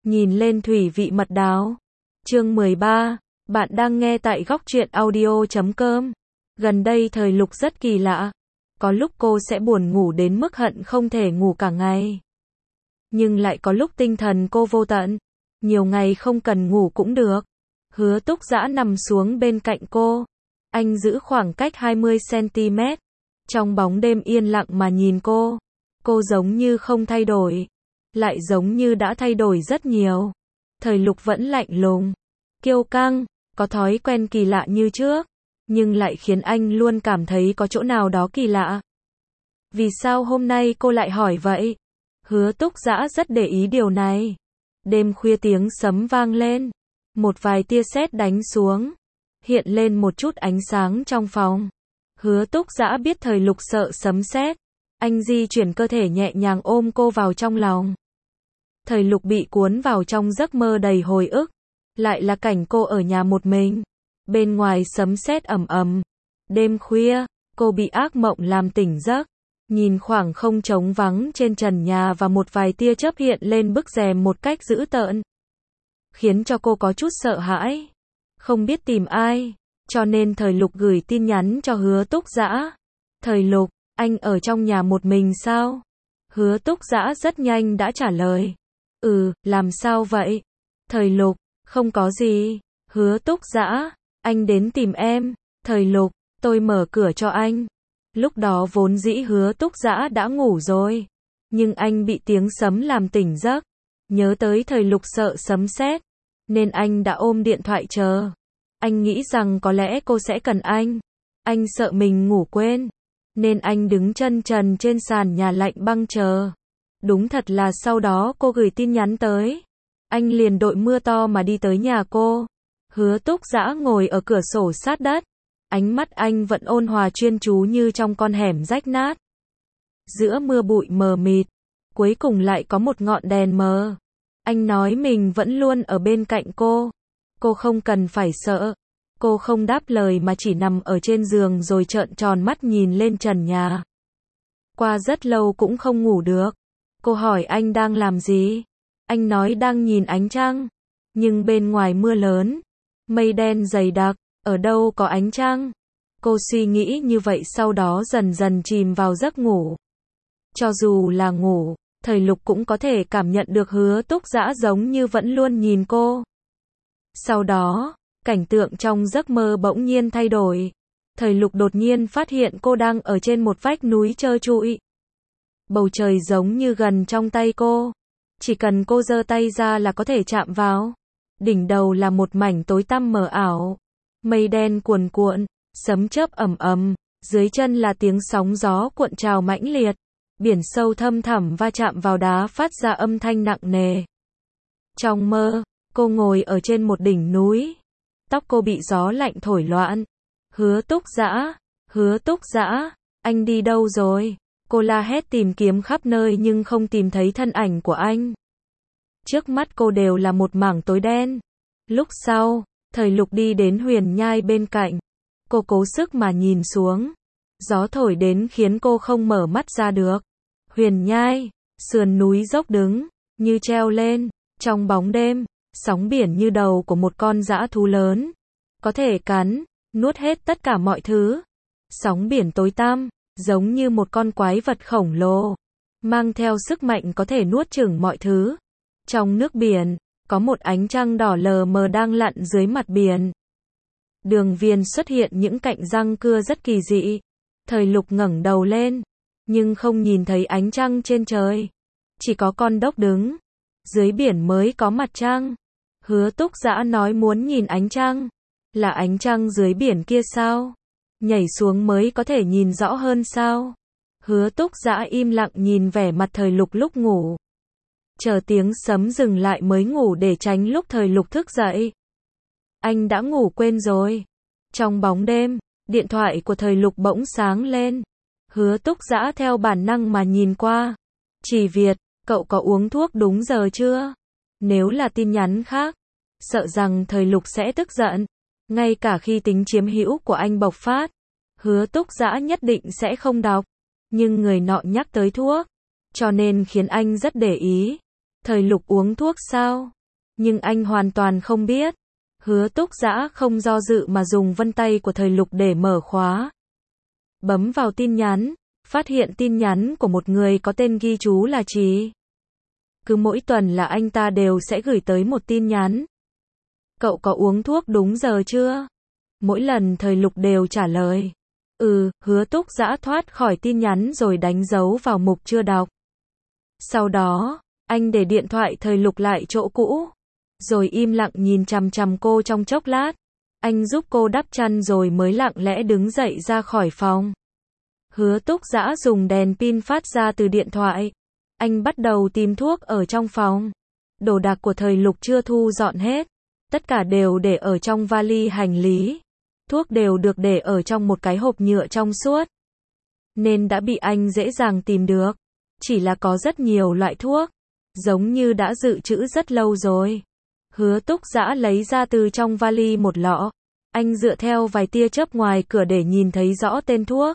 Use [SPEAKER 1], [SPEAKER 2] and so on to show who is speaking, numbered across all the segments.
[SPEAKER 1] nhìn lên thủy vị mật đào. Chương 13, bạn đang nghe tại góc truyện audio.com. Gần đây Thời Lục rất kỳ lạ. Có lúc cô sẽ buồn ngủ đến mức hận không thể ngủ cả ngày. Nhưng lại có lúc tinh thần cô vô tận. Nhiều ngày không cần ngủ cũng được. Hứa Túc Dã nằm xuống bên cạnh cô. Anh giữ khoảng cách 20cm. Trong bóng đêm yên lặng mà nhìn cô. Cô giống như không thay đổi. Lại giống như đã thay đổi rất nhiều. Thời Lục vẫn lạnh lùng, kiêu căng, có thói quen kỳ lạ như trước. Nhưng lại khiến anh luôn cảm thấy có chỗ nào đó kỳ lạ. Vì sao hôm nay cô lại hỏi vậy? Hứa Túc Dã rất để ý điều này. Đêm khuya tiếng sấm vang lên. Một vài tia sét đánh xuống. Hiện lên một chút ánh sáng trong phòng. Hứa Túc Dã biết Thời Lục sợ sấm sét. Anh di chuyển cơ thể nhẹ nhàng ôm cô vào trong lòng. Thời Lục bị cuốn vào trong giấc mơ đầy hồi ức. Lại là cảnh cô ở nhà một mình. Bên ngoài sấm sét ầm ầm. Đêm khuya, cô bị ác mộng làm tỉnh giấc. Nhìn khoảng không trống vắng trên trần nhà và một vài tia chớp hiện lên bức rèm một cách dữ tợn. Khiến cho cô có chút sợ hãi. Không biết tìm ai. Cho nên Thời Lục gửi tin nhắn cho Hứa Túc Dã. Thời Lục, anh ở trong nhà một mình sao? Hứa Túc Dã rất nhanh đã trả lời. Làm sao vậy? Thời Lục, không có gì. Hứa Túc Dã, anh đến tìm em. Thời Lục, tôi mở cửa cho anh. Lúc đó vốn dĩ Hứa Túc Dã đã ngủ rồi. Nhưng anh bị tiếng sấm làm tỉnh giấc. Nhớ tới Thời Lục sợ sấm sét. Nên anh đã ôm điện thoại chờ. Anh nghĩ rằng có lẽ cô sẽ cần anh. Anh sợ mình ngủ quên. Nên anh đứng chân trần trên sàn nhà lạnh băng chờ. Đúng thật là sau đó cô gửi tin nhắn tới. Anh liền đội mưa to mà đi tới nhà cô. Hứa Túc Dã ngồi ở cửa sổ sát đất. Ánh mắt anh vẫn ôn hòa chuyên chú như trong con hẻm rách nát. Giữa mưa bụi mờ mịt, cuối cùng lại có một ngọn đèn mờ. Anh nói mình vẫn luôn ở bên cạnh cô. Cô không cần phải sợ. Cô không đáp lời mà chỉ nằm ở trên giường rồi trợn tròn mắt nhìn lên trần nhà. Qua rất lâu cũng không ngủ được. Cô hỏi anh đang làm gì? Anh nói đang nhìn ánh trăng. Nhưng bên ngoài mưa lớn, mây đen dày đặc, ở đâu có ánh trăng? Cô suy nghĩ như vậy sau đó dần dần chìm vào giấc ngủ. Cho dù là ngủ, Thời Lục cũng có thể cảm nhận được Hứa Túc Dã giống như vẫn luôn nhìn cô. Sau đó, cảnh tượng trong giấc mơ bỗng nhiên thay đổi. Thời Lục đột nhiên phát hiện cô đang ở trên một vách núi trơ trụi. Bầu trời giống như gần trong tay cô. Chỉ cần cô giơ tay ra là có thể chạm vào. Đỉnh đầu là một mảnh tối tăm mờ ảo. Mây đen cuồn cuộn, sấm chớp ầm ầm, dưới chân là tiếng sóng gió cuộn trào mãnh liệt. Biển sâu thâm thẳm va chạm vào đá phát ra âm thanh nặng nề. Trong mơ, cô ngồi ở trên một đỉnh núi. Tóc cô bị gió lạnh thổi loạn. Hứa Túc Dã, Hứa Túc Dã, anh đi đâu rồi? Cô la hét tìm kiếm khắp nơi nhưng không tìm thấy thân ảnh của anh. Trước mắt cô đều là một mảng tối đen. Lúc sau, Thời Lục đi đến huyền nhai bên cạnh. Cô cố sức mà nhìn xuống. Gió thổi đến khiến cô không mở mắt ra được. Huyền nhai, sườn núi dốc đứng, như treo lên, trong bóng đêm, sóng biển như đầu của một con dã thú lớn. Có thể cắn, nuốt hết tất cả mọi thứ. Sóng biển tối tăm, giống như một con quái vật khổng lồ. Mang theo sức mạnh có thể nuốt chửng mọi thứ. Trong nước biển, có một ánh trăng đỏ lờ mờ đang lặn dưới mặt biển. Đường viền xuất hiện những cạnh răng cưa rất kỳ dị. Thời Lục ngẩng đầu lên, nhưng không nhìn thấy ánh trăng trên trời. Chỉ có con đốc đứng. Dưới biển mới có mặt trăng. Hứa Túc Dã nói muốn nhìn ánh trăng. Là ánh trăng dưới biển kia sao? Nhảy xuống mới có thể nhìn rõ hơn sao? Hứa Túc Dã im lặng nhìn vẻ mặt Thời Lục lúc ngủ. Chờ tiếng sấm dừng lại mới ngủ để tránh lúc Thời Lục thức dậy. Anh đã ngủ quên rồi. Trong bóng đêm, điện thoại của Thời Lục bỗng sáng lên. Hứa Túc Dã theo bản năng mà nhìn qua. Chỉ Việt, cậu có uống thuốc đúng giờ chưa? Nếu là tin nhắn khác, sợ rằng Thời Lục sẽ tức giận. Ngay cả khi tính chiếm hữu của anh bộc phát, Hứa Túc Dã nhất định sẽ không đọc. Nhưng người nọ nhắc tới thuốc, cho nên khiến anh rất để ý. Thời Lục uống thuốc sao? Nhưng anh hoàn toàn không biết. Hứa Túc Dã không do dự mà dùng vân tay của Thời Lục để mở khóa. Bấm vào tin nhắn, phát hiện tin nhắn của một người có tên ghi chú là Trí. Cứ mỗi tuần là anh ta đều sẽ gửi tới một tin nhắn. Cậu có uống thuốc đúng giờ chưa? Mỗi lần Thời Lục đều trả lời. Hứa Túc Dã thoát khỏi tin nhắn rồi đánh dấu vào mục chưa đọc. Sau đó, anh để điện thoại Thời Lục lại chỗ cũ. Rồi im lặng nhìn chằm chằm cô trong chốc lát. Anh giúp cô đắp chăn rồi mới lặng lẽ đứng dậy ra khỏi phòng. Hứa Túc Dã dùng đèn pin phát ra từ điện thoại. Anh bắt đầu tìm thuốc ở trong phòng. Đồ đạc của Thời Lục chưa thu dọn hết. Tất cả đều để ở trong vali hành lý. Thuốc đều được để ở trong một cái hộp nhựa trong suốt. Nên đã bị anh dễ dàng tìm được. Chỉ là có rất nhiều loại thuốc. Giống như đã dự trữ rất lâu rồi. Hứa Túc Dã lấy ra từ trong vali một lọ. Anh dựa theo vài tia chớp ngoài cửa để nhìn thấy rõ tên thuốc.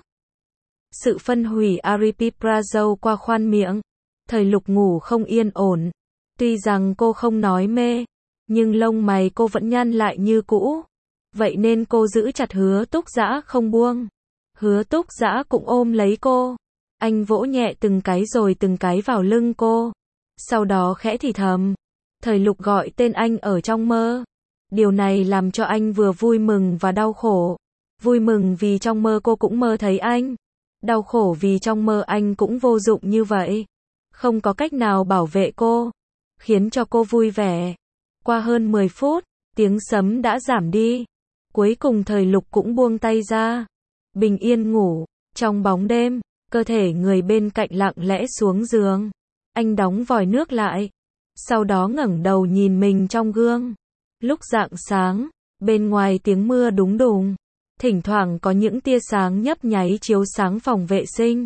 [SPEAKER 1] Sự phân hủy aripiprazole qua khoang miệng. Thời Lục ngủ không yên ổn. Tuy rằng cô không nói mê, nhưng lông mày cô vẫn nhăn lại như cũ. Vậy nên cô giữ chặt Hứa Túc Dã không buông. Hứa Túc Dã cũng ôm lấy cô. Anh vỗ nhẹ từng cái rồi từng cái vào lưng cô. Sau đó khẽ thì thầm. Thời Lục gọi tên anh ở trong mơ. Điều này làm cho anh vừa vui mừng và đau khổ. Vui mừng vì trong mơ cô cũng mơ thấy anh. Đau khổ vì trong mơ anh cũng vô dụng như vậy. Không có cách nào bảo vệ cô. Khiến cho cô vui vẻ. Qua hơn 10 phút, tiếng sấm đã giảm đi. Cuối cùng Thời Lục cũng buông tay ra. Bình yên ngủ. Trong bóng đêm, cơ thể người bên cạnh lặng lẽ xuống giường. Anh đóng vòi nước lại. Sau đó ngẩng đầu nhìn mình trong gương. Lúc rạng sáng, bên ngoài tiếng mưa đúng đùng. Thỉnh thoảng có những tia sáng nhấp nháy chiếu sáng phòng vệ sinh.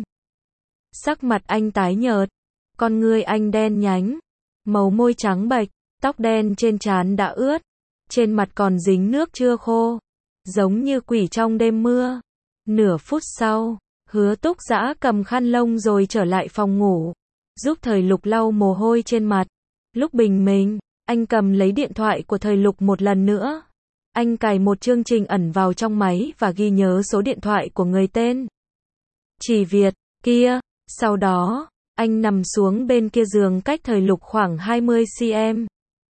[SPEAKER 1] Sắc mặt anh tái nhợt. Con ngươi anh đen nhánh. Màu môi trắng bệch. Tóc đen trên trán đã ướt. Trên mặt còn dính nước chưa khô. Giống như quỷ trong đêm mưa. Nửa phút sau, Hứa Túc Dã cầm khăn lông rồi trở lại phòng ngủ. Giúp Thời Lục lau mồ hôi trên mặt. Lúc bình minh, anh cầm lấy điện thoại của Thời Lục một lần nữa. Anh cài một chương trình ẩn vào trong máy và ghi nhớ số điện thoại của người tên Chỉ Việt kia. Sau đó, anh nằm xuống bên kia giường cách Thời Lục khoảng 20 cm.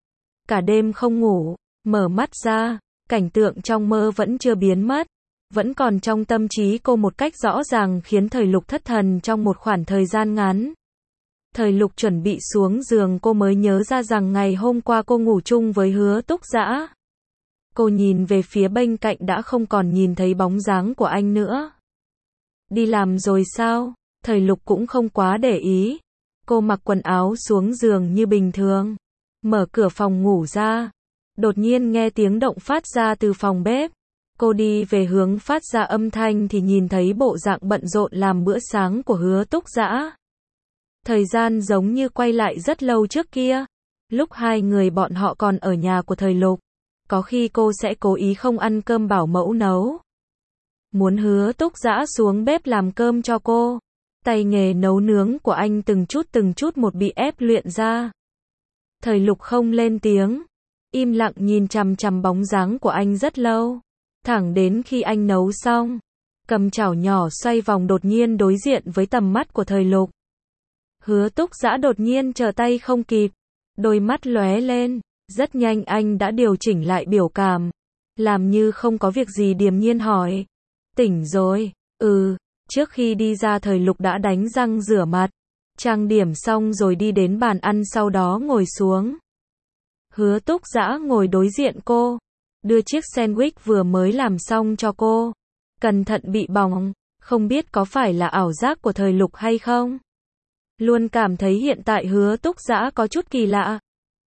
[SPEAKER 1] Cả đêm không ngủ, mở mắt ra, cảnh tượng trong mơ vẫn chưa biến mất. Vẫn còn trong tâm trí cô một cách rõ ràng khiến Thời Lục thất thần trong một khoảng thời gian ngắn. Thời Lục chuẩn bị xuống giường cô mới nhớ ra rằng ngày hôm qua cô ngủ chung với Hứa Túc Dã. Cô nhìn về phía bên cạnh đã không còn nhìn thấy bóng dáng của anh nữa. Đi làm rồi sao? Thời Lục cũng không quá để ý. Cô mặc quần áo xuống giường như bình thường. Mở cửa phòng ngủ ra. Đột nhiên nghe tiếng động phát ra từ phòng bếp. Cô đi về hướng phát ra âm thanh thì nhìn thấy bộ dạng bận rộn làm bữa sáng của Hứa Túc Dã. Thời gian giống như quay lại rất lâu trước kia. Lúc hai người bọn họ còn ở nhà của Thời Lục. Có khi cô sẽ cố ý không ăn cơm bảo mẫu nấu. Muốn Hứa Túc Dã xuống bếp làm cơm cho cô. Tay nghề nấu nướng của anh từng chút một bị ép luyện ra. Thời Lục không lên tiếng. Im lặng nhìn chằm chằm bóng dáng của anh rất lâu. Thẳng đến khi anh nấu xong. Cầm chảo nhỏ xoay vòng đột nhiên đối diện với tầm mắt của Thời Lục. Hứa Túc Dã đột nhiên trở tay không kịp. Đôi mắt lóe lên. Rất nhanh anh đã điều chỉnh lại biểu cảm. Làm như không có việc gì điềm nhiên hỏi. Tỉnh rồi. Trước khi đi ra Thời Lục đã đánh răng rửa mặt. Trang điểm xong rồi đi đến bàn ăn sau đó ngồi xuống. Hứa Túc Dã ngồi đối diện cô. Đưa chiếc sandwich vừa mới làm xong cho cô. Cẩn thận bị bỏng. Không biết có phải là ảo giác của Thời Lục hay không? Luôn cảm thấy hiện tại Hứa Túc Dã có chút kỳ lạ.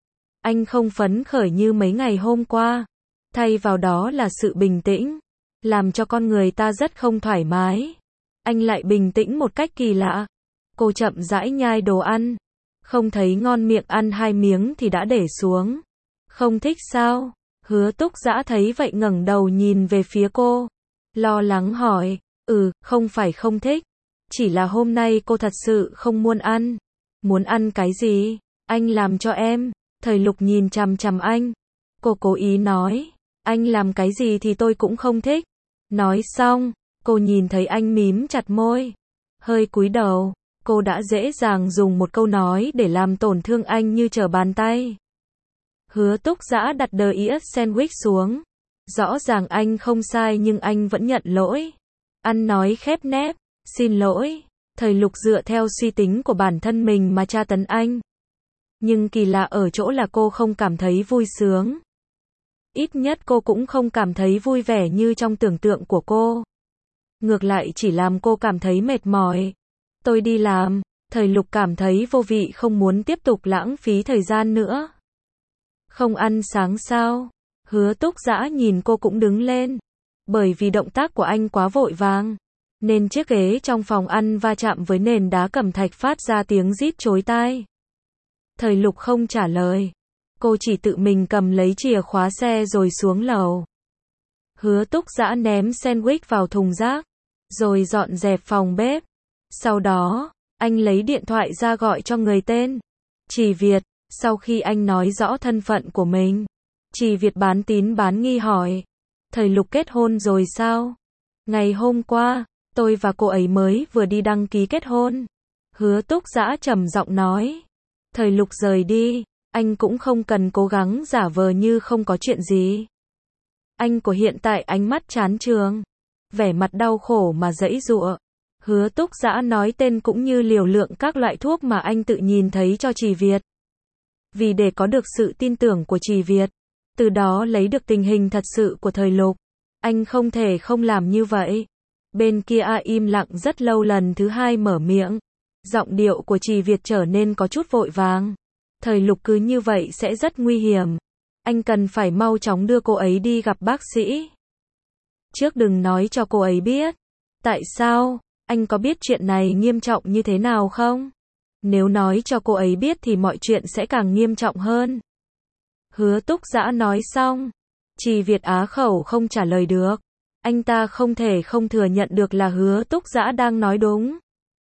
[SPEAKER 1] Anh không phấn khởi như mấy ngày hôm qua. Thay vào đó là sự bình tĩnh. Làm cho con người ta rất không thoải mái. Anh lại bình tĩnh một cách kỳ lạ. Cô chậm rãi nhai đồ ăn. Không thấy ngon miệng ăn 2 miếng thì đã để xuống. Không thích sao? Hứa Túc Dã thấy vậy ngẩng đầu nhìn về phía cô. Lo lắng hỏi. Không phải không thích. Chỉ là hôm nay cô thật sự không muốn ăn. Muốn ăn cái gì? Anh làm cho em. Thời Lục nhìn chằm chằm anh. Cô cố ý nói, anh làm cái gì thì tôi cũng không thích. Nói xong, cô nhìn thấy anh mím chặt môi, hơi cúi đầu, cô đã dễ dàng dùng một câu nói để làm tổn thương anh như trở bàn tay. Hứa Túc Dã đặt đờ đĩa sandwich xuống. Rõ ràng anh không sai nhưng anh vẫn nhận lỗi. Ăn nói khép nép, xin lỗi. Thời Lục dựa theo suy tính của bản thân mình mà tra tấn anh. Nhưng kỳ lạ ở chỗ là cô không cảm thấy vui sướng. Ít nhất cô cũng không cảm thấy vui vẻ như trong tưởng tượng của cô. Ngược lại chỉ làm cô cảm thấy mệt mỏi. Tôi đi làm. Thời Lục cảm thấy vô vị không muốn tiếp tục lãng phí thời gian nữa. Không ăn sáng sao? Hứa Túc Dã nhìn cô cũng đứng lên. Bởi vì động tác của anh quá vội vàng, nên chiếc ghế trong phòng ăn va chạm với nền đá cẩm thạch phát ra tiếng rít chói tai. Thời Lục không trả lời. Cô chỉ tự mình cầm lấy chìa khóa xe rồi xuống lầu. Hứa Túc Dã ném sandwich vào thùng rác, rồi dọn dẹp phòng bếp. Sau đó, anh lấy điện thoại ra gọi cho người tên Trì Việt. Sau khi anh nói rõ thân phận của mình, Trì Việt bán tín bán nghi hỏi, Thời Lục kết hôn rồi sao? Ngày hôm qua, tôi và cô ấy mới vừa đi đăng ký kết hôn. Hứa Túc Dã trầm giọng nói. Thời Lục rời đi, anh cũng không cần cố gắng giả vờ như không có chuyện gì. Anh của hiện tại ánh mắt chán chường, vẻ mặt đau khổ mà giãy giụa. Hứa Túc Dã nói tên cũng như liều lượng các loại thuốc mà anh tự nhìn thấy cho Trì Việt. Vì để có được sự tin tưởng của Trì Việt, từ đó lấy được tình hình thật sự của Thời Lục, anh không thể không làm như vậy. Bên kia im lặng rất lâu, lần thứ hai mở miệng. Giọng điệu của Trì Việt trở nên có chút vội vàng. Thời Lục cứ như vậy sẽ rất nguy hiểm. Anh cần phải mau chóng đưa cô ấy đi gặp bác sĩ. Trước đừng nói cho cô ấy biết. Tại sao? Anh có biết chuyện này nghiêm trọng như thế nào không? Nếu nói cho cô ấy biết thì mọi chuyện sẽ càng nghiêm trọng hơn. Hứa Túc Dã nói xong, Trì Việt á khẩu không trả lời được. Anh ta không thể không thừa nhận được là Hứa Túc Dã đang nói đúng.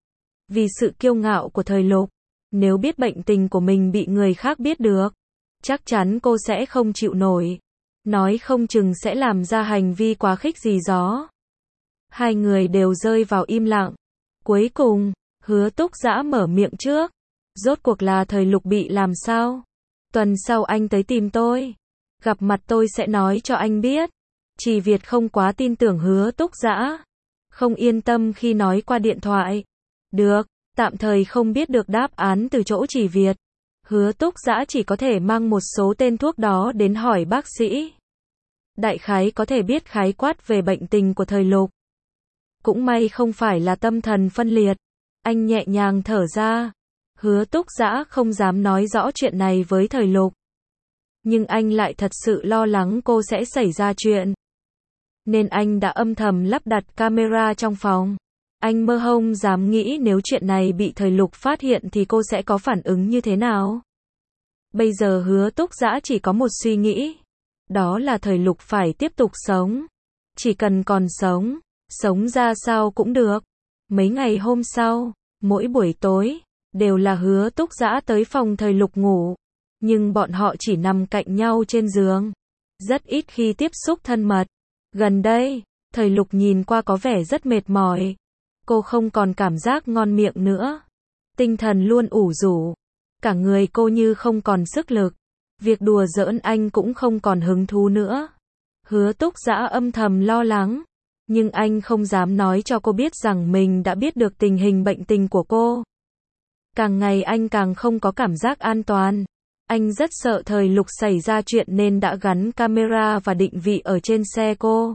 [SPEAKER 1] Vì sự kiêu ngạo của Thời Lục, nếu biết bệnh tình của mình bị người khác biết được, chắc chắn cô sẽ không chịu nổi. Nói không chừng sẽ làm ra hành vi quá khích gì đó. Hai người đều rơi vào im lặng. Cuối cùng, Hứa Túc Dã mở miệng trước. Rốt cuộc là Thời Lục bị làm sao? Tuần sau anh tới tìm tôi. Gặp mặt tôi sẽ nói cho anh biết. Trì Việt không quá tin tưởng Hứa Túc Dã. Không yên tâm khi nói qua điện thoại. Được, tạm thời không biết được đáp án từ chỗ Trì Việt. Hứa Túc Dã chỉ có thể mang một số tên thuốc đó đến hỏi bác sĩ. Đại khái có thể biết khái quát về bệnh tình của Thời Lục. Cũng may không phải là tâm thần phân liệt. Anh nhẹ nhàng thở ra. Hứa Túc Dã không dám nói rõ chuyện này với Thời Lục. Nhưng anh lại thật sự lo lắng cô sẽ xảy ra chuyện. Nên anh đã âm thầm lắp đặt camera trong phòng. Anh mơ không dám nghĩ nếu chuyện này bị Thời Lục phát hiện thì cô sẽ có phản ứng như thế nào. Bây giờ Hứa Túc Dã chỉ có một suy nghĩ. Đó là Thời Lục phải tiếp tục sống. Chỉ cần còn sống, sống ra sao cũng được. Mấy ngày hôm sau, mỗi buổi tối, đều là Hứa Túc Dã tới phòng Thời Lục ngủ. Nhưng bọn họ chỉ nằm cạnh nhau trên giường. Rất ít khi tiếp xúc thân mật. Gần đây, Thời Lục nhìn qua có vẻ rất mệt mỏi. Cô không còn cảm giác ngon miệng nữa. Tinh thần luôn ủ rũ. Cả người cô như không còn sức lực. Việc đùa giỡn anh cũng không còn hứng thú nữa. Hứa Túc Dã âm thầm lo lắng. Nhưng anh không dám nói cho cô biết rằng mình đã biết được tình hình bệnh tình của cô. Càng ngày anh càng không có cảm giác an toàn. Anh rất sợ Thời Lục xảy ra chuyện nên đã gắn camera và định vị ở trên xe cô.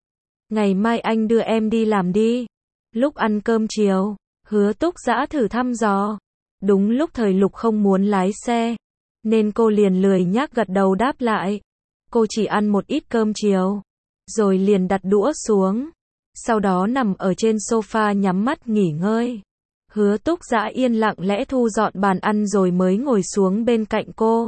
[SPEAKER 1] Ngày mai anh đưa em đi làm đi. Lúc ăn cơm chiều, Hứa Túc Dã thử thăm dò. Đúng lúc Thời Lục không muốn lái xe, nên cô liền lười nhác gật đầu đáp lại. Cô chỉ ăn một ít cơm chiều, rồi liền đặt đũa xuống. Sau đó nằm ở trên sofa nhắm mắt nghỉ ngơi. Hứa Túc Dã yên lặng lẽ thu dọn bàn ăn rồi mới ngồi xuống bên cạnh cô.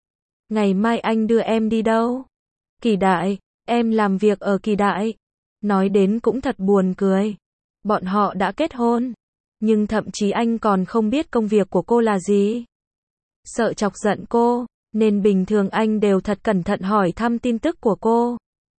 [SPEAKER 1] Ngày mai anh đưa em đi đâu? Kỳ Đại, em làm việc ở Kỳ Đại. Nói đến cũng thật buồn cười. Bọn họ đã kết hôn, nhưng thậm chí anh còn không biết công việc của cô là gì. Sợ chọc giận cô, nên bình thường anh đều thật cẩn thận hỏi thăm tin tức của cô.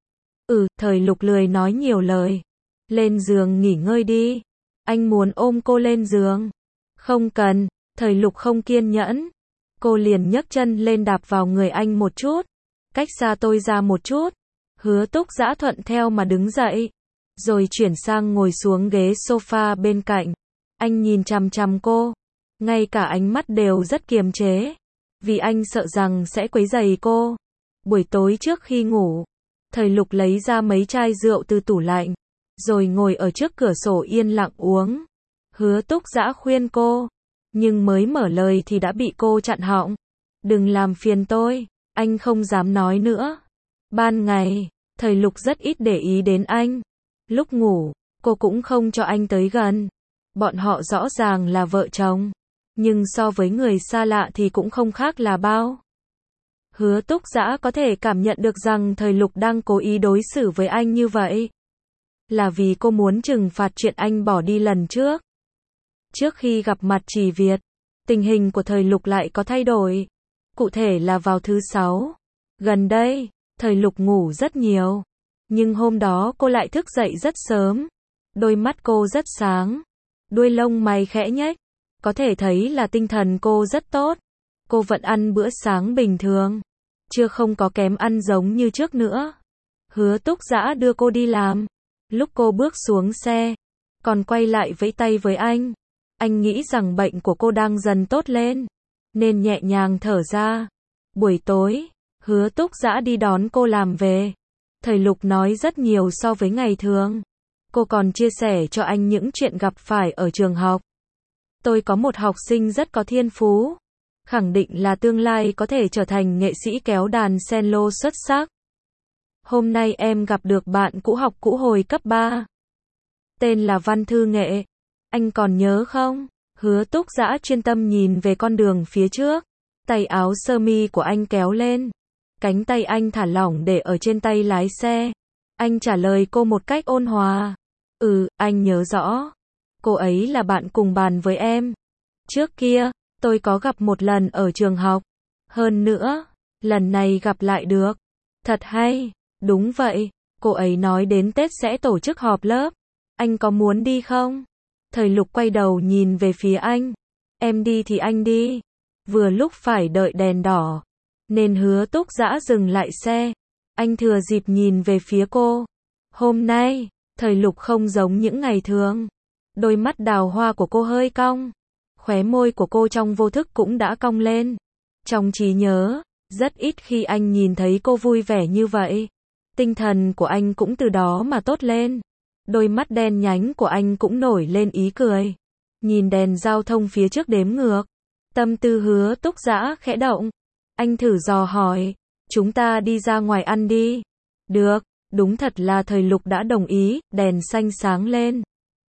[SPEAKER 1] Thời Lục lười nói nhiều lời. Lên giường nghỉ ngơi đi. Anh muốn ôm cô lên giường. Không cần, Thời Lục không kiên nhẫn. Cô liền nhấc chân lên đạp vào người anh một chút. Cách xa tôi ra một chút. Hứa Túc Dã thuận theo mà đứng dậy. Rồi chuyển sang ngồi xuống ghế sofa bên cạnh. Anh nhìn chằm chằm cô. Ngay cả ánh mắt đều rất kiềm chế. Vì anh sợ rằng sẽ quấy rầy cô. Buổi tối trước khi ngủ, Thời Lục lấy ra mấy chai rượu từ tủ lạnh. Rồi ngồi ở trước cửa sổ yên lặng uống. Hứa Túc Dã khuyên cô. Nhưng mới mở lời thì đã bị cô chặn họng. Đừng làm phiền tôi. Anh không dám nói nữa. Ban ngày, Thời Lục rất ít để ý đến anh. Lúc ngủ, cô cũng không cho anh tới gần. Bọn họ rõ ràng là vợ chồng. Nhưng so với người xa lạ thì cũng không khác là bao. Hứa Túc Dã có thể cảm nhận được rằng Thời Lục đang cố ý đối xử với anh như vậy. Là vì cô muốn trừng phạt chuyện anh bỏ đi lần trước. Trước khi gặp mặt Trì Việt, tình hình của Thời Lục lại có thay đổi. Cụ thể là vào thứ 6. Gần đây, Thời Lục ngủ rất nhiều. Nhưng hôm đó cô lại thức dậy rất sớm. Đôi mắt cô rất sáng. Đuôi lông mày khẽ nhếch. Có thể thấy là tinh thần cô rất tốt. Cô vẫn ăn bữa sáng bình thường. Chưa không có kém ăn giống như trước nữa. Hứa Túc Dã đưa cô đi làm. Lúc cô bước xuống xe, còn quay lại vẫy tay với anh. Anh nghĩ rằng bệnh của cô đang dần tốt lên, nên nhẹ nhàng thở ra. Buổi tối, Hứa Túc Dã đi đón cô làm về. Thời Lục nói rất nhiều so với ngày thường. Cô còn chia sẻ cho anh những chuyện gặp phải ở trường học. Tôi có một học sinh rất có thiên phú. Khẳng định là tương lai có thể trở thành nghệ sĩ kéo đàn cello xuất sắc. Hôm nay em gặp được bạn cũ học cũ hồi cấp 3. Tên là Văn Thư Nghệ. Anh còn nhớ không? Hứa Túc Dã chuyên tâm nhìn về con đường phía trước. Tay áo sơ mi của anh kéo lên. Cánh tay anh thả lỏng để ở trên tay lái xe. Anh trả lời cô một cách ôn hòa. Anh nhớ rõ. Cô ấy là bạn cùng bàn với em. Trước kia, tôi có gặp một lần ở trường học. Hơn nữa, lần này gặp lại được. Thật hay. Đúng vậy, cô ấy nói đến Tết sẽ tổ chức họp lớp. Anh có muốn đi không? Thời Lục quay đầu nhìn về phía anh. Em đi thì anh đi. Vừa lúc phải đợi đèn đỏ, nên Hứa Túc Dã dừng lại xe. Anh thừa dịp nhìn về phía cô. Hôm nay, Thời Lục không giống những ngày thường. Đôi mắt đào hoa của cô hơi cong. Khóe môi của cô trong vô thức cũng đã cong lên. Trong trí nhớ, rất ít khi anh nhìn thấy cô vui vẻ như vậy. Tinh thần của anh cũng từ đó mà tốt lên. Đôi mắt đen nhánh của anh cũng nổi lên ý cười. Nhìn đèn giao thông phía trước đếm ngược. Tâm tư Hứa Túc Dã khẽ động. Anh thử dò hỏi. Chúng ta đi ra ngoài ăn đi. Được, đúng thật là Thời Lục đã đồng ý, đèn xanh sáng lên.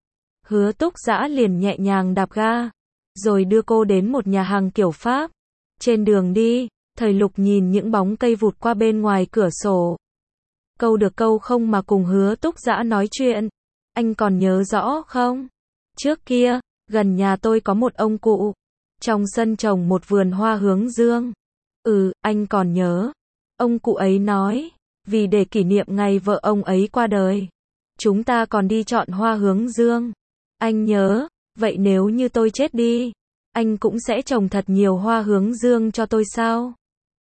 [SPEAKER 1] Hứa Túc Dã liền nhẹ nhàng đạp ga. Rồi đưa cô đến một nhà hàng kiểu Pháp. Trên đường đi, Thời Lục nhìn những bóng cây vụt qua bên ngoài cửa sổ. Câu được câu không mà cùng Hứa Túc Dã nói chuyện. Anh còn nhớ rõ không? Trước kia, gần nhà tôi có một ông cụ. Trong sân trồng một vườn hoa hướng dương. Anh còn nhớ. Ông cụ ấy nói, vì để kỷ niệm ngày vợ ông ấy qua đời, chúng ta còn đi chọn hoa hướng dương. Anh nhớ, vậy nếu như tôi chết đi, anh cũng sẽ trồng thật nhiều hoa hướng dương cho tôi sao?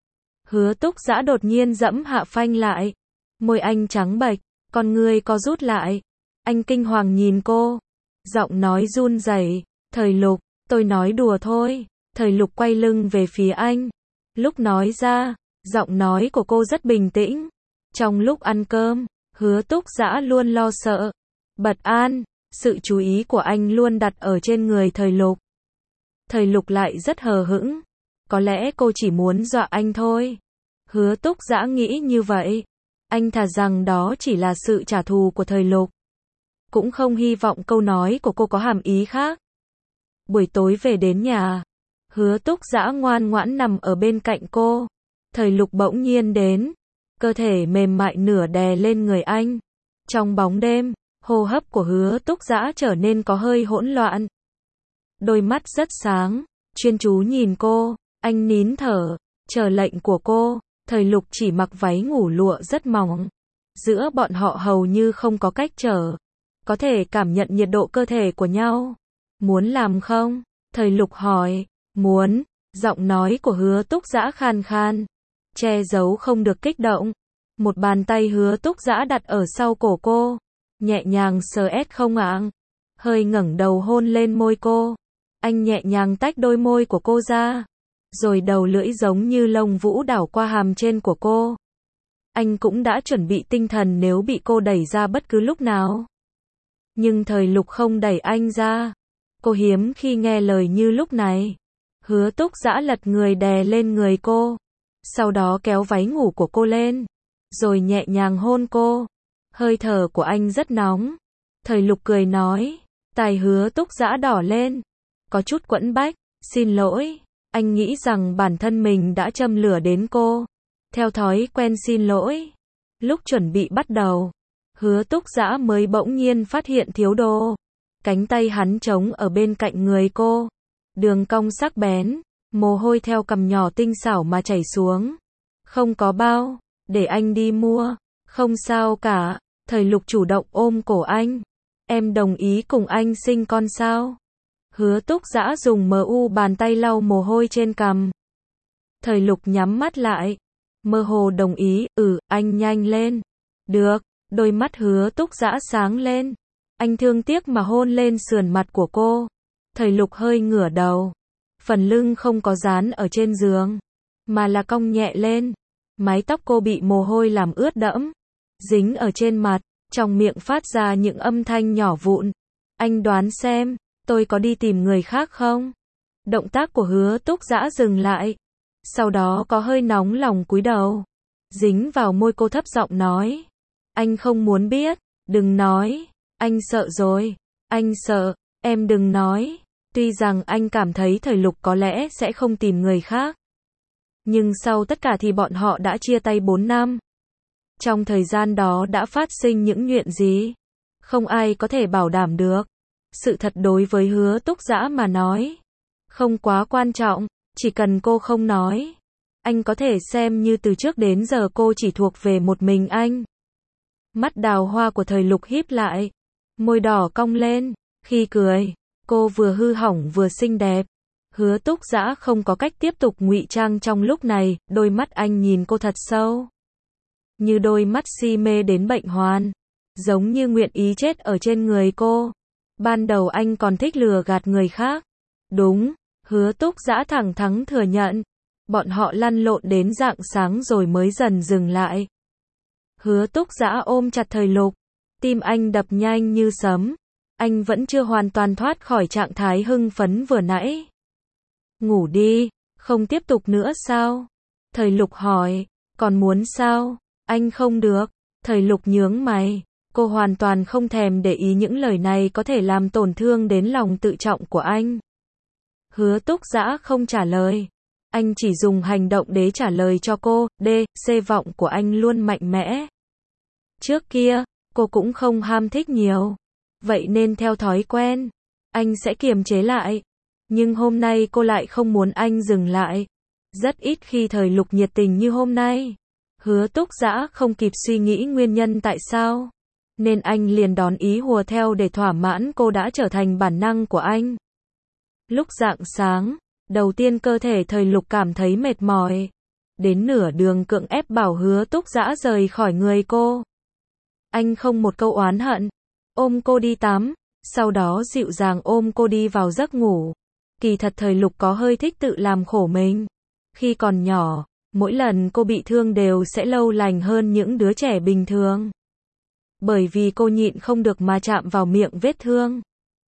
[SPEAKER 1] Hứa Túc Dã đột nhiên giẫm hạ phanh lại. Môi anh trắng bệch, con ngươi co rút lại. Anh kinh hoàng nhìn cô. Giọng nói run rẩy. Thời Lục, tôi nói đùa thôi. Thời Lục quay lưng về phía anh. Lúc nói ra, giọng nói của cô rất bình tĩnh. Trong lúc ăn cơm, Hứa Túc Dã luôn lo sợ, bất an. Sự chú ý của anh luôn đặt ở trên người Thời Lục. Thời Lục lại rất hờ hững. Có lẽ cô chỉ muốn dọa anh thôi. Hứa Túc Dã nghĩ như vậy. Anh thà rằng đó chỉ là sự trả thù của Thời Lục. Cũng không hy vọng câu nói của cô có hàm ý khác. Buổi tối về đến nhà, Hứa Túc Dã ngoan ngoãn nằm ở bên cạnh cô. Thời Lục bỗng nhiên đến. Cơ thể mềm mại nửa đè lên người anh. Trong bóng đêm, hô hấp của Hứa Túc Dã trở nên có hơi hỗn loạn. Đôi mắt rất sáng, chuyên chú nhìn cô. Anh nín thở, Chờ lệnh của cô, thời Lục chỉ mặc váy ngủ lụa rất mỏng. Giữa bọn họ hầu như không có cách trở. Có thể cảm nhận nhiệt độ cơ thể của nhau. Muốn làm không? Thời Lục hỏi. Muốn. Giọng nói của Hứa Túc Dã khan khan. Che giấu không được kích động. Một bàn tay Hứa Túc Dã đặt ở sau cổ cô. Nhẹ nhàng sờ ét không ạng. Hơi ngẩng đầu hôn lên môi cô. Anh nhẹ nhàng tách đôi môi của cô ra. Rồi đầu lưỡi giống như lông vũ đảo qua hàm trên của cô. Anh cũng đã chuẩn bị tinh thần nếu bị cô đẩy ra bất cứ lúc nào. Nhưng thời Lục không đẩy anh ra. Cô hiếm khi nghe lời như lúc này. Hứa Túc Dã lật người đè lên người cô. Sau đó kéo váy ngủ của cô lên. Rồi nhẹ nhàng hôn cô. Hơi thở của anh rất nóng. Thời Lục cười nói. Tai Hứa Túc Dã đỏ lên. Có chút quẫn bách. Xin lỗi. Anh nghĩ rằng bản thân mình đã châm lửa đến cô. Theo thói quen xin lỗi. Lúc chuẩn bị bắt đầu, Hứa Túc Dã mới bỗng nhiên phát hiện thiếu đồ. Cánh tay hắn trống ở bên cạnh người cô. Đường cong sắc bén, mồ hôi theo cằm nhỏ tinh xảo mà chảy xuống. Không có bao, để anh đi mua. Không sao cả. Thời Lục chủ động ôm cổ anh. Em đồng ý cùng anh sinh con sao? Hứa Túc Dã dùng bàn tay lau mồ hôi trên cằm. Thời Lục nhắm mắt lại. Mơ hồ đồng ý. Anh nhanh lên. Được. Đôi mắt Hứa Túc Dã sáng lên. Anh thương tiếc mà hôn lên sườn mặt của cô. Thời Lục hơi ngửa đầu. Phần lưng không có dán ở trên giường, mà là cong nhẹ lên. Mái tóc cô bị mồ hôi làm ướt đẫm. Dính ở trên mặt. Trong miệng phát ra những âm thanh nhỏ vụn. Anh đoán xem, tôi có đi tìm người khác không? Động tác của Hứa Túc Dã dừng lại. Sau đó có hơi nóng lòng cúi đầu. Dính vào môi cô thấp giọng nói. Anh không muốn biết. Đừng nói. Anh sợ rồi. Anh sợ. Em đừng nói. Tuy rằng anh cảm thấy thời Lục có lẽ sẽ không tìm người khác. Nhưng sau tất cả thì bọn họ đã chia tay 4 năm. Trong thời gian đó đã phát sinh những chuyện gì? Không ai có thể bảo đảm được. Sự thật đối với Hứa Túc Dã mà nói. Không quá quan trọng. Chỉ cần cô không nói. Anh có thể xem như từ trước đến giờ cô chỉ thuộc về một mình anh. Mắt đào hoa của thời Lục híp lại. Môi đỏ cong lên. Khi cười, cô vừa hư hỏng vừa xinh đẹp. Hứa Túc Dã không có cách tiếp tục ngụy trang trong lúc này. Đôi mắt anh nhìn cô thật sâu. Như đôi mắt si mê đến bệnh hoạn. Giống như nguyện ý chết ở trên người cô. Ban đầu anh còn thích lừa gạt người khác. Đúng. Hứa Túc Dã thẳng thắn thừa nhận. Bọn họ lăn lộn đến rạng sáng rồi mới dần dừng lại. Hứa Túc Dã ôm chặt thời Lục. Tim anh đập nhanh như sấm. Anh vẫn chưa hoàn toàn thoát khỏi trạng thái hưng phấn vừa nãy. Ngủ đi. Không tiếp tục nữa sao? Thời Lục hỏi. Còn muốn sao? Anh không được. Thời Lục nhướng mày. Cô hoàn toàn không thèm để ý những lời này có thể làm tổn thương đến lòng tự trọng của anh. Hứa Túc Dã không trả lời. Anh chỉ dùng hành động để trả lời cho cô. Vọng của anh luôn mạnh mẽ. Trước kia, cô cũng không ham thích nhiều. Vậy nên theo thói quen, anh sẽ kiềm chế lại. Nhưng hôm nay cô lại không muốn anh dừng lại. Rất ít khi thời Lục nhiệt tình như hôm nay. Hứa Túc Dã không kịp suy nghĩ nguyên nhân tại sao. Nên anh liền đón ý hùa theo để thỏa mãn cô đã trở thành bản năng của anh. Lúc rạng sáng, đầu tiên cơ thể thời Lục cảm thấy mệt mỏi. Đến nửa đường cưỡng ép bảo Hứa Túc Dã rời khỏi người cô. Anh không một câu oán hận. Ôm cô đi tắm. Sau đó dịu dàng ôm cô đi vào giấc ngủ. Kỳ thật thời Lục có hơi thích tự làm khổ mình. Khi còn nhỏ, mỗi lần cô bị thương đều sẽ lâu lành hơn những đứa trẻ bình thường. Bởi vì cô nhịn không được mà chạm vào miệng vết thương.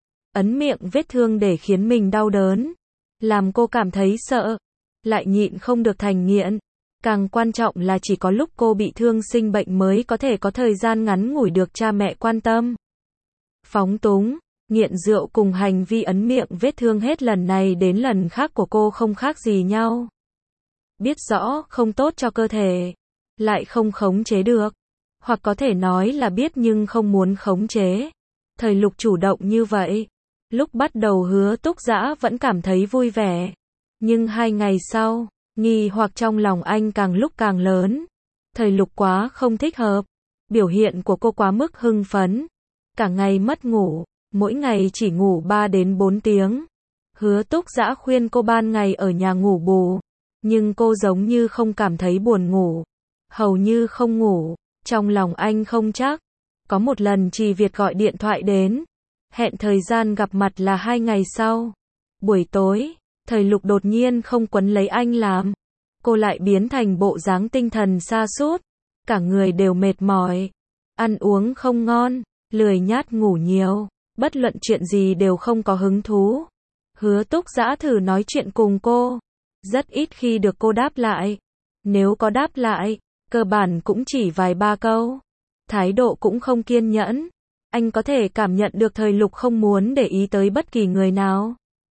[SPEAKER 1] Ấn miệng vết thương để khiến mình đau đớn. Làm cô cảm thấy sợ. Lại nhịn không được thành nghiện. Càng quan trọng là chỉ có lúc cô bị thương sinh bệnh mới có thể có thời gian ngắn ngủi được cha mẹ quan tâm. Phóng túng, nghiện rượu cùng hành vi ấn miệng vết thương hết lần này đến lần khác của cô không khác gì nhau. Biết rõ không tốt cho cơ thể, lại không khống chế được. Hoặc có thể nói là biết nhưng không muốn khống chế. Thời Lục chủ động như vậy. Lúc bắt đầu Hứa Túc Dã vẫn cảm thấy vui vẻ. Nhưng 2 ngày sau, Nghi hoặc trong lòng anh càng lúc càng lớn. Thời Lục quá không thích hợp. Biểu hiện của cô quá mức hưng phấn. Cả ngày mất ngủ, mỗi ngày chỉ ngủ 3 đến 4 tiếng. Hứa Túc Dã khuyên cô ban ngày ở nhà ngủ bù. Nhưng cô giống như không cảm thấy buồn ngủ. Hầu như không ngủ. Trong lòng anh không chắc. Có một lần Trì Việt gọi điện thoại đến. Hẹn thời gian gặp mặt là 2 ngày sau. Buổi tối, Thời Lục đột nhiên không quấn lấy anh làm. Cô lại biến thành bộ dáng tinh thần sa sút. Cả người đều mệt mỏi. Ăn uống không ngon, lười nhác ngủ nhiều. Bất luận chuyện gì đều không có hứng thú. Hứa Túc Dã thử nói chuyện cùng cô. Rất ít khi được cô đáp lại. Nếu có đáp lại, cơ bản cũng chỉ vài ba câu. Thái độ cũng không kiên nhẫn. Anh có thể cảm nhận được Thời Lục không muốn để ý tới bất kỳ người nào.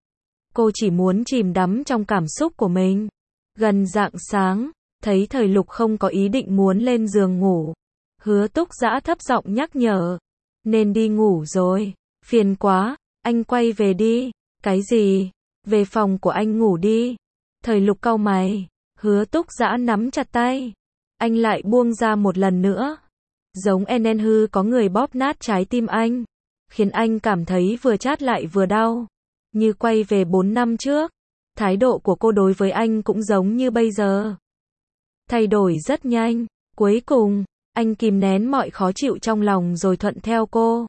[SPEAKER 1] Cô chỉ muốn chìm đắm trong cảm xúc của mình. Gần rạng sáng, thấy Thời Lục không có ý định muốn lên giường ngủ. Hứa Túc Dã thấp giọng nhắc nhở. Nên đi ngủ rồi. Phiền quá, anh quay về đi. Cái gì? Về phòng của anh ngủ đi. Thời Lục cau mày. Hứa Túc Dã nắm chặt tay. Anh lại buông ra một lần nữa. Giống enen hư có người bóp nát trái tim anh. Khiến anh cảm thấy vừa chát lại vừa đau. Như quay về 4 năm trước. Thái độ của cô đối với anh cũng giống như bây giờ. Thay đổi rất nhanh. Cuối cùng, anh kìm nén mọi khó chịu trong lòng rồi thuận theo cô.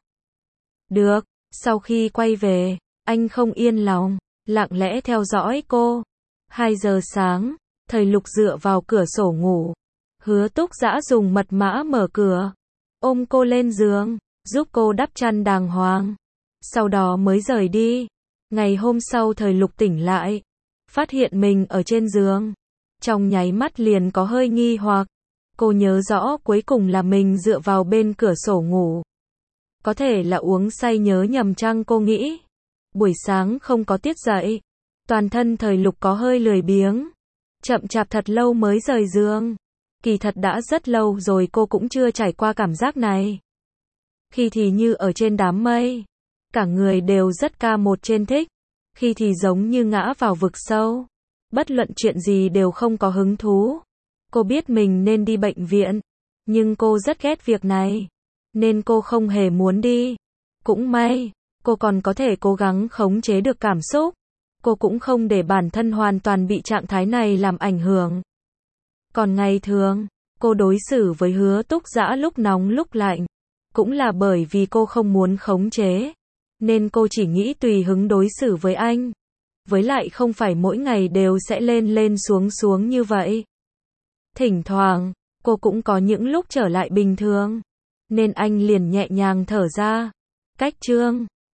[SPEAKER 1] Được, sau khi quay về, anh không yên lòng, lặng lẽ theo dõi cô. 2 giờ sáng, Thời Lục dựa vào cửa sổ ngủ. Hứa Túc Dã dùng mật mã mở cửa, ôm cô lên giường, giúp cô đắp chăn đàng hoàng. Sau đó mới rời đi. Ngày hôm sau Thời Lục tỉnh lại, phát hiện mình ở trên giường. Trong nháy mắt liền có hơi nghi hoặc. Cô nhớ rõ cuối cùng là mình dựa vào bên cửa sổ ngủ. Có thể là uống say nhớ nhầm chăng cô nghĩ. Buổi sáng không có tiết dậy. Toàn thân Thời Lục có hơi lười biếng. Chậm chạp thật lâu mới rời giường. Kỳ thật đã rất lâu rồi cô cũng chưa trải qua cảm giác này. Khi thì như ở trên đám mây. Cả người đều rất ca một trên thích. Khi thì giống như ngã vào vực sâu. Bất luận chuyện gì đều không có hứng thú. Cô biết mình nên đi bệnh viện. Nhưng cô rất ghét việc này. Nên cô không hề muốn đi. Cũng may, cô còn có thể cố gắng khống chế được cảm xúc. Cô cũng không để bản thân hoàn toàn bị trạng thái này làm ảnh hưởng. Còn ngày thường, cô đối xử với Hứa Túc Dã lúc nóng lúc lạnh. Cũng là bởi vì cô không muốn khống chế. Nên cô chỉ nghĩ tùy hứng đối xử với anh. Với lại không phải mỗi ngày đều sẽ lên lên xuống xuống như vậy. Thỉnh thoảng, cô cũng có những lúc trở lại bình thường. Nên anh liền nhẹ nhàng thở ra. Cách chương